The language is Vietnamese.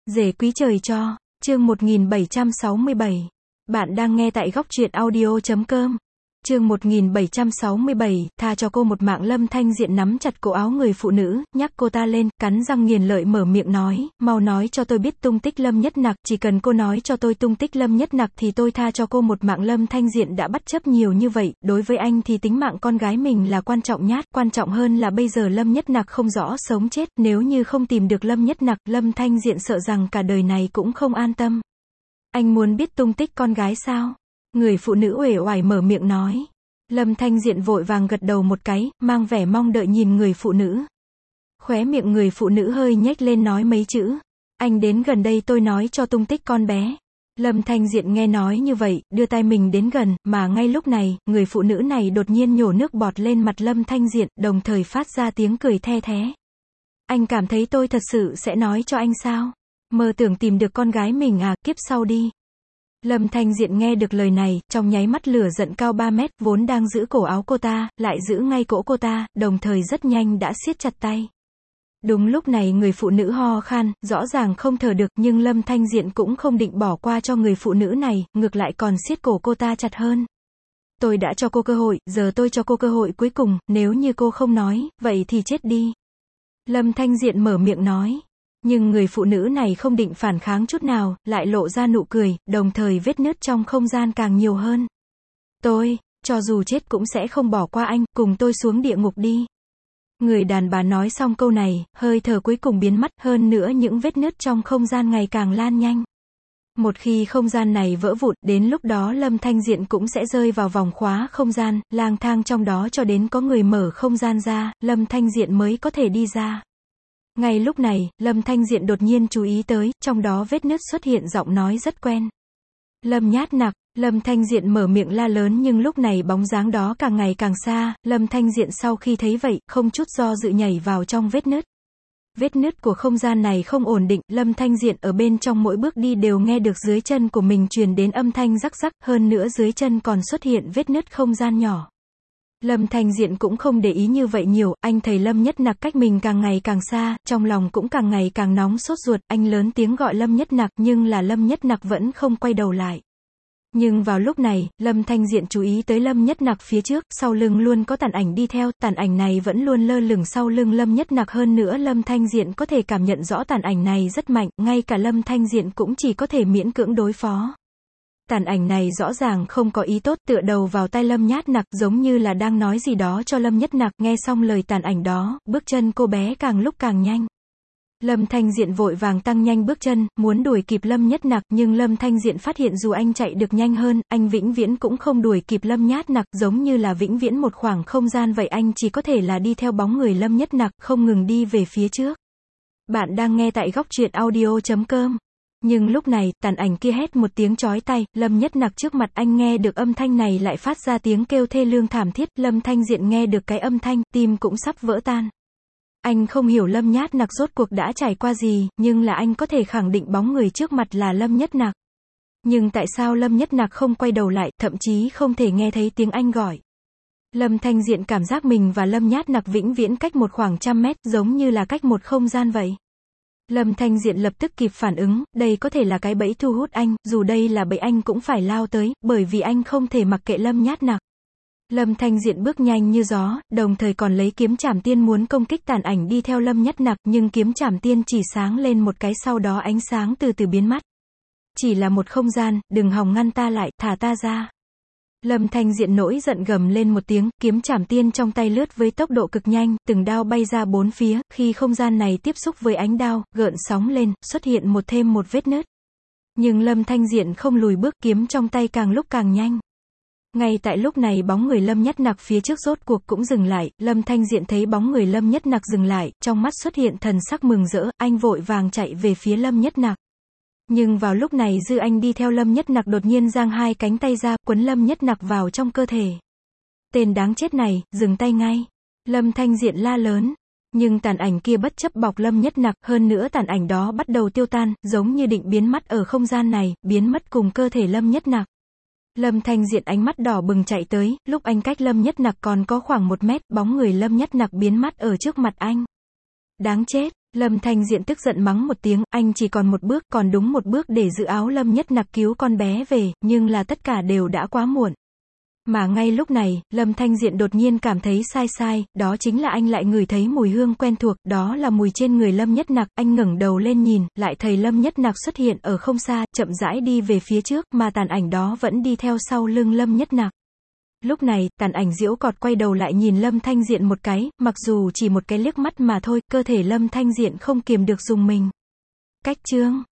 Rể quý trời cho, chương 1767. Bạn đang nghe tại góc truyện audio.com. Chương 1767, tha cho cô một mạng. Lâm Thanh Diện nắm chặt cổ áo người phụ nữ, nhắc cô ta lên, cắn răng nghiền lợi mở miệng nói, mau nói cho tôi biết tung tích Lâm Nhất Nặc, chỉ cần cô nói cho tôi tung tích Lâm Nhất Nặc thì tôi tha cho cô một mạng. Lâm Thanh Diện đã bất chấp nhiều như vậy, đối với anh thì tính mạng con gái mình là quan trọng nhất, quan trọng hơn là bây giờ Lâm Nhất Nặc không rõ sống chết, nếu như không tìm được Lâm Nhất Nặc, Lâm Thanh Diện sợ rằng cả đời này cũng không an tâm. Anh muốn biết tung tích con gái sao? Người phụ nữ uể oải mở miệng nói. Lâm Thanh Diện vội vàng gật đầu một cái, mang vẻ mong đợi nhìn người phụ nữ. Khóe miệng người phụ nữ hơi nhếch lên nói mấy chữ. Anh đến gần đây tôi nói cho tung tích con bé. Lâm Thanh Diện nghe nói như vậy, đưa tay mình đến gần, mà ngay lúc này, người phụ nữ này đột nhiên nhổ nước bọt lên mặt Lâm Thanh Diện, đồng thời phát ra tiếng cười the thé. Anh cảm thấy tôi thật sự sẽ nói cho anh sao? Mơ tưởng tìm được con gái mình à, kiếp sau đi. Lâm Thanh Diện nghe được lời này, trong nháy mắt lửa giận cao 3 mét, vốn đang giữ cổ áo cô ta, lại giữ ngay cổ cô ta, đồng thời rất nhanh đã siết chặt tay. Đúng lúc này người phụ nữ ho khan, rõ ràng không thở được, nhưng Lâm Thanh Diện cũng không định bỏ qua cho người phụ nữ này, ngược lại còn siết cổ cô ta chặt hơn. Tôi đã cho cô cơ hội, giờ tôi cho cô cơ hội cuối cùng, nếu như cô không nói, vậy thì chết đi. Lâm Thanh Diện mở miệng nói. Nhưng người phụ nữ này không định phản kháng chút nào, lại lộ ra nụ cười, đồng thời vết nứt trong không gian càng nhiều hơn. Tôi, cho dù chết cũng sẽ không bỏ qua anh, cùng tôi xuống địa ngục đi. Người đàn bà nói xong câu này, hơi thở cuối cùng biến mất, hơn nữa những vết nứt trong không gian ngày càng lan nhanh. Một khi không gian này vỡ vụn, đến lúc đó Lâm Thanh Diện cũng sẽ rơi vào vòng khóa không gian, lang thang trong đó cho đến có người mở không gian ra, Lâm Thanh Diện mới có thể đi ra. Ngay lúc này, Lâm Thanh Diện đột nhiên chú ý tới, trong đó vết nứt xuất hiện giọng nói rất quen. Lâm Nhát Nặc, Lâm Thanh Diện mở miệng la lớn nhưng lúc này bóng dáng đó càng ngày càng xa, Lâm Thanh Diện sau khi thấy vậy, không chút do dự nhảy vào trong vết nứt. Vết nứt của không gian này không ổn định, Lâm Thanh Diện ở bên trong mỗi bước đi đều nghe được dưới chân của mình truyền đến âm thanh rắc rắc, hơn nữa dưới chân còn xuất hiện vết nứt không gian nhỏ. Lâm Thanh Diện cũng không để ý như vậy nhiều, anh thấy Lâm Nhất Nặc cách mình càng ngày càng xa, trong lòng cũng càng ngày càng nóng sốt ruột, anh lớn tiếng gọi Lâm Nhất Nặc, nhưng là Lâm Nhất Nặc vẫn không quay đầu lại. Nhưng vào lúc này, Lâm Thanh Diện chú ý tới Lâm Nhất Nặc phía trước, sau lưng luôn có tàn ảnh đi theo, tàn ảnh này vẫn luôn lơ lửng sau lưng Lâm Nhất Nặc, hơn nữa Lâm Thanh Diện có thể cảm nhận rõ tàn ảnh này rất mạnh, ngay cả Lâm Thanh Diện cũng chỉ có thể miễn cưỡng đối phó. Tàn ảnh này rõ ràng không có ý tốt, tựa đầu vào tai Lâm Nhát Nặc, giống như là đang nói gì đó cho Lâm Nhất Nặc. Nghe xong lời tàn ảnh đó, bước chân cô bé càng lúc càng nhanh. Lâm Thanh Diện vội vàng tăng nhanh bước chân, muốn đuổi kịp Lâm Nhất Nặc, nhưng Lâm Thanh Diện phát hiện dù anh chạy được nhanh hơn, anh vĩnh viễn cũng không đuổi kịp Lâm Nhát Nặc, giống như là vĩnh viễn một khoảng không gian vậy, anh chỉ có thể là đi theo bóng người Lâm Nhất Nặc, không ngừng đi về phía trước. Bạn đang nghe tại góc truyện audio.com. Nhưng lúc này, tàn ảnh kia hét một tiếng chói tai, Lâm Nhất Nặc trước mặt anh nghe được âm thanh này lại phát ra tiếng kêu thê lương thảm thiết, Lâm Thanh Diện nghe được cái âm thanh, tim cũng sắp vỡ tan. Anh không hiểu Lâm Nhát Nặc rốt cuộc đã trải qua gì, nhưng là anh có thể khẳng định bóng người trước mặt là Lâm Nhất Nặc. Nhưng tại sao Lâm Nhất Nặc không quay đầu lại, thậm chí không thể nghe thấy tiếng anh gọi. Lâm Thanh Diện cảm giác mình và Lâm Nhát Nặc vĩnh viễn cách một khoảng trăm mét, giống như là cách một không gian vậy. Lâm Thanh Diện lập tức kịp phản ứng, đây có thể là cái bẫy thu hút anh, dù đây là bẫy anh cũng phải lao tới, bởi vì anh không thể mặc kệ Lâm Nhát Nặc. Lâm Thanh Diện bước nhanh như gió, đồng thời còn lấy kiếm trảm tiên muốn công kích tàn ảnh đi theo Lâm Nhất Nặc, nhưng kiếm trảm tiên chỉ sáng lên một cái, sau đó ánh sáng từ từ biến mất. Chỉ là một không gian, đừng hòng ngăn ta lại, thả ta ra. Lâm Thanh Diện nổi giận gầm lên một tiếng, kiếm trảm tiên trong tay lướt với tốc độ cực nhanh, từng đao bay ra bốn phía, khi không gian này tiếp xúc với ánh đao, gợn sóng lên, xuất hiện thêm một vết nứt. Nhưng Lâm Thanh Diện không lùi bước, kiếm trong tay càng lúc càng nhanh. Ngay tại lúc này bóng người Lâm Nhất Nặc phía trước rốt cuộc cũng dừng lại, Lâm Thanh Diện thấy bóng người Lâm Nhất Nặc dừng lại, trong mắt xuất hiện thần sắc mừng rỡ, anh vội vàng chạy về phía Lâm Nhất Nặc. Nhưng vào lúc này Dư Anh đi theo Lâm Nhất Nặc đột nhiên giang hai cánh tay ra, quấn Lâm Nhất Nặc vào trong cơ thể. Tên đáng chết này, dừng tay ngay. Lâm Thanh Diện la lớn. Nhưng tàn ảnh kia bất chấp bọc Lâm Nhất Nặc, hơn nữa tàn ảnh đó bắt đầu tiêu tan, giống như định biến mất ở không gian này, biến mất cùng cơ thể Lâm Nhất Nặc. Lâm Thanh Diện ánh mắt đỏ bừng chạy tới, lúc anh cách Lâm Nhất Nặc còn có khoảng 1 mét, bóng người Lâm Nhất Nặc biến mất ở trước mặt anh. Đáng chết, Lâm Thanh Diện tức giận mắng một tiếng, anh chỉ còn một bước, còn đúng một bước để giữ áo Lâm Nhất Nặc cứu con bé về, nhưng là tất cả đều đã quá muộn. Mà ngay lúc này, Lâm Thanh Diện đột nhiên cảm thấy sai, đó chính là anh lại ngửi thấy mùi hương quen thuộc, đó là mùi trên người Lâm Nhất Nặc, anh ngẩng đầu lên nhìn, lại thấy Lâm Nhất Nặc xuất hiện ở không xa, chậm rãi đi về phía trước, mà tàn ảnh đó vẫn đi theo sau lưng Lâm Nhất Nặc. Lúc này, tàn ảnh diễu cọt quay đầu lại nhìn Lâm Thanh Diện một cái, mặc dù chỉ một cái liếc mắt mà thôi, cơ thể Lâm Thanh Diện không kiềm được rùng mình. Cách chương